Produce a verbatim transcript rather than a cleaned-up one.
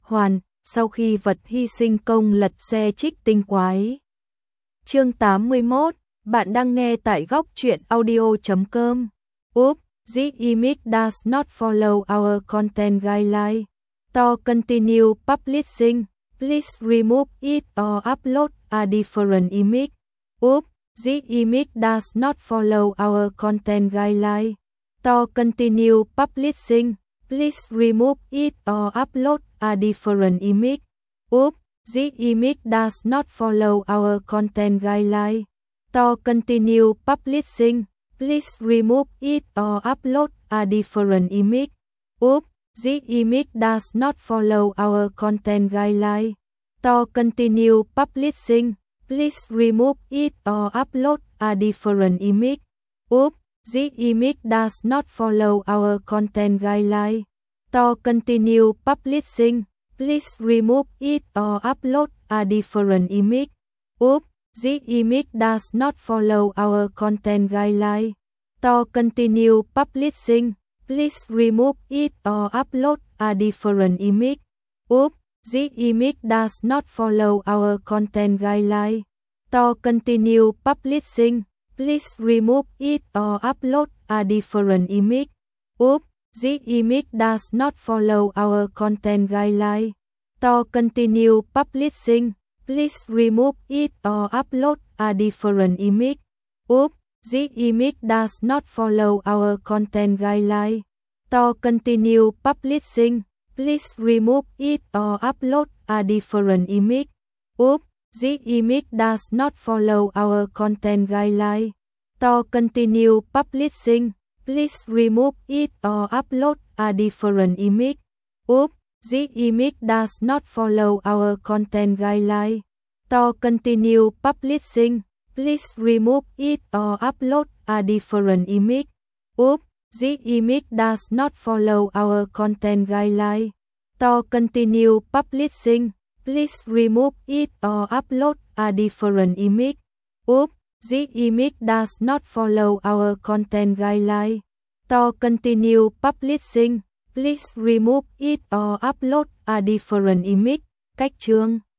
hoàn, sau khi vật hy sinh công lật xe trích tinh quái. Chương tám mươi mốt, bạn đang nghe tại góc truyện audio chấm com. Oops, the image does not follow our content guideline. To continue publishing, please remove it or upload a different image. Oops, the image does not follow our content guideline. To continue publishing, please remove it or upload a different image. Oops, the image does not follow our content guideline. To continue publishing, please remove it or upload a different image. Oops, the image does not follow our content guideline. To continue publishing, please remove it or upload a different image. Oops, the image does not follow our content guideline. To continue publishing, please remove it or upload a different image. Oops, the image does not follow our content guideline. To continue publishing, please remove it or upload a different image. Oops, the image does not follow our content guideline. To continue publishing, please remove it or upload a different image. Oops, the image does not follow our content guideline. To continue publishing, please remove it or upload a different image. Oops, the image does not follow our content guideline. To continue publishing, please remove it or upload a different image. Oops, the image does not follow our content guideline. To continue publishing, please remove it or upload a different image. Oops, the image does not follow our content guideline. To continue publishing, please remove it or upload a different image. Oops, the image does not follow our content guideline. To continue publishing, please remove it or upload a different image. Oops, the image does not follow our content guideline. To continue publishing, please remove it or upload a different image. Cách chương